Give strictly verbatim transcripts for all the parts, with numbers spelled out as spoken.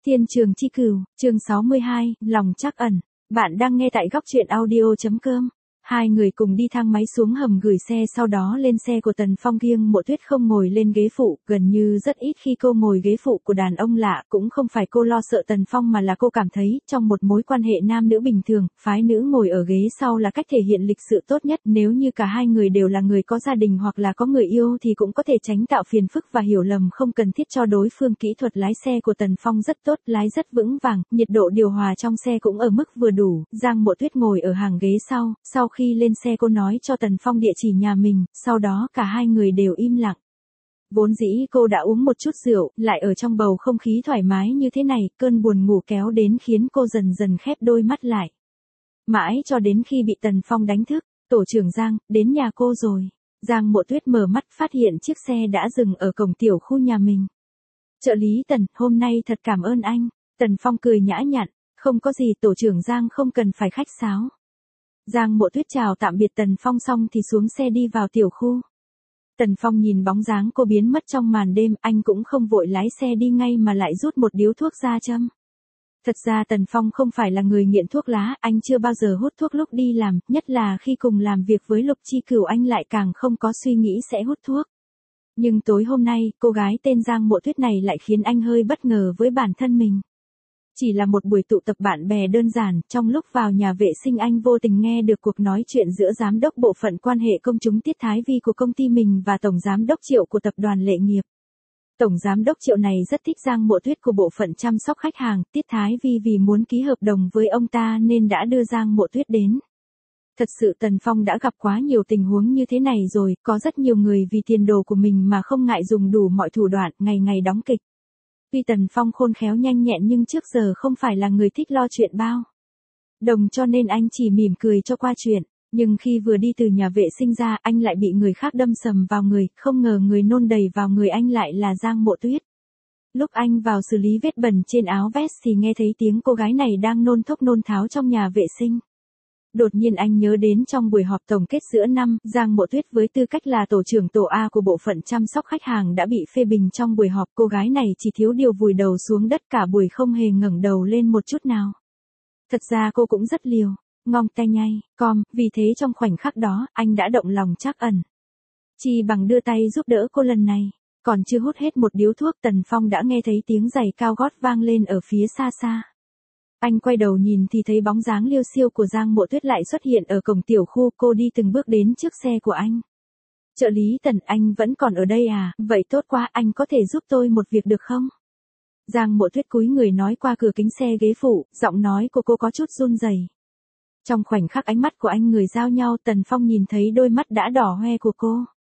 Thiên trường chi cửu, chương sáu mươi hai, lòng trắc ẩn. Bạn đang nghe tại góc truyện audio.com. Hai người cùng đi thang máy xuống hầm gửi xe, sau đó lên xe của Tần Phong. Riêng Mộ Tuyết không ngồi lên ghế phụ, gần như rất ít khi cô ngồi ghế phụ của đàn ông lạ. Cũng không phải cô lo sợ Tần Phong, mà là cô cảm thấy, trong một mối quan hệ nam nữ bình thường, phái nữ ngồi ở ghế sau là cách thể hiện lịch sự tốt nhất. Nếu như cả hai người đều là người có gia đình hoặc là có người yêu thì cũng có thể tránh tạo phiền phức và hiểu lầm không cần thiết cho đối phương. Kỹ thuật lái xe của Tần Phong rất tốt, lái rất vững vàng, nhiệt độ điều hòa trong xe cũng ở mức vừa đủ. Giang Mộ Tuyết ngồi ở hàng ghế sau, sau khi lên xe cô nói cho Tần Phong địa chỉ nhà mình, sau đó cả hai người đều im lặng. Vốn dĩ cô đã uống một chút rượu, lại ở trong bầu không khí thoải mái như thế này, cơn buồn ngủ kéo đến khiến cô dần dần khép đôi mắt lại. Mãi cho đến khi bị Tần Phong đánh thức, tổ trưởng Giang, đến nhà cô rồi. Giang Mộ Tuyết mở mắt phát hiện chiếc xe đã dừng ở cổng tiểu khu nhà mình. Trợ lý Tần, hôm nay thật cảm ơn anh. Tần Phong cười nhã nhặn, không có gì, tổ trưởng Giang không cần phải khách sáo. Giang Mộ Tuyết chào tạm biệt Tần Phong xong thì xuống xe đi vào tiểu khu. Tần Phong nhìn bóng dáng cô biến mất trong màn đêm, anh cũng không vội lái xe đi ngay mà lại rút một điếu thuốc ra châm. Thật ra Tần Phong không phải là người nghiện thuốc lá, anh chưa bao giờ hút thuốc lúc đi làm, nhất là khi cùng làm việc với Lục Chi Cửu anh lại càng không có suy nghĩ sẽ hút thuốc. Nhưng tối hôm nay, cô gái tên Giang Mộ Tuyết này lại khiến anh hơi bất ngờ với bản thân mình. Chỉ là một buổi tụ tập bạn bè đơn giản, trong lúc vào nhà vệ sinh anh vô tình nghe được cuộc nói chuyện giữa giám đốc bộ phận quan hệ công chúng Tiết Thái Vi của công ty mình và tổng giám đốc Triệu của tập đoàn Lệ Nghiệp. Tổng giám đốc Triệu này rất thích Giang Mộ Tuyết của bộ phận chăm sóc khách hàng, Tiết Thái Vi vì muốn ký hợp đồng với ông ta nên đã đưa Giang Mộ Tuyết đến. Thật sự Tần Phong đã gặp quá nhiều tình huống như thế này rồi, có rất nhiều người vì tiền đồ của mình mà không ngại dùng đủ mọi thủ đoạn, ngày ngày đóng kịch. Tuy Tần Phong khôn khéo nhanh nhẹn nhưng trước giờ không phải là người thích lo chuyện bao đồng, cho nên anh chỉ mỉm cười cho qua chuyện. Nhưng khi vừa đi từ nhà vệ sinh ra, anh lại bị người khác đâm sầm vào người, không ngờ người nôn đầy vào người anh lại là Giang Mộ Tuyết. Lúc anh vào xử lý vết bẩn trên áo vest thì nghe thấy tiếng cô gái này đang nôn thốc nôn tháo trong nhà vệ sinh. Đột nhiên anh nhớ đến trong buổi họp tổng kết giữa năm, Giang Mộ Tuyết với tư cách là tổ trưởng tổ A của bộ phận chăm sóc khách hàng đã bị phê bình trong buổi họp. Cô gái này chỉ thiếu điều vùi đầu xuống đất cả buổi không hề ngẩng đầu lên một chút nào. Thật ra cô cũng rất liều, ngong tay nhay, com, vì thế trong khoảnh khắc đó, anh đã động lòng trắc ẩn. Chi bằng đưa tay giúp đỡ cô lần này. Còn chưa hút hết một điếu thuốc, Tần Phong đã nghe thấy tiếng giày cao gót vang lên ở phía xa xa. Anh quay đầu nhìn thì thấy bóng dáng liêu xiêu của Giang Mộ Tuyết lại xuất hiện ở cổng tiểu khu, cô đi từng bước đến trước xe của anh. Trợ lý Tần, anh vẫn còn ở đây à, vậy tốt quá, anh có thể giúp tôi một việc được không? Giang Mộ Tuyết cúi người nói qua cửa kính xe ghế phụ, giọng nói của cô có chút run rẩy. Trong khoảnh khắc ánh mắt của anh người giao nhau, Tần Phong nhìn thấy đôi mắt đã đỏ hoe của cô.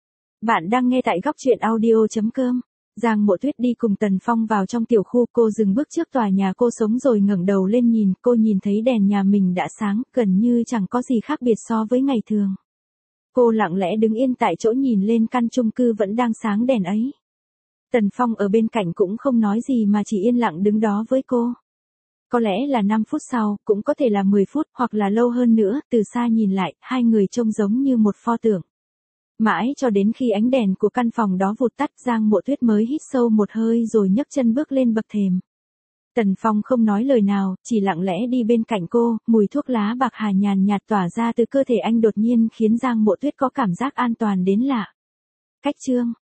Bạn đang nghe tại góc truyện audio.com. Giang Mộ Tuyết đi cùng Tần Phong vào trong tiểu khu, cô dừng bước trước tòa nhà cô sống rồi ngẩng đầu lên nhìn, cô nhìn thấy đèn nhà mình đã sáng, gần như chẳng có gì khác biệt so với ngày thường. Cô lặng lẽ đứng yên tại chỗ nhìn lên căn chung cư vẫn đang sáng đèn ấy. Tần Phong ở bên cạnh cũng không nói gì mà chỉ yên lặng đứng đó với cô. Có lẽ là năm phút sau, cũng có thể là mười phút, hoặc là lâu hơn nữa, từ xa nhìn lại, hai người trông giống như một pho tượng. Mãi cho đến khi ánh đèn của căn phòng đó vụt tắt, Giang Mộ Tuyết mới hít sâu một hơi rồi nhấc chân bước lên bậc thềm. Tần Phong không nói lời nào, chỉ lặng lẽ đi bên cạnh cô, mùi thuốc lá bạc hà nhàn nhạt tỏa ra từ cơ thể anh đột nhiên khiến Giang Mộ Tuyết có cảm giác an toàn đến lạ. Cách chương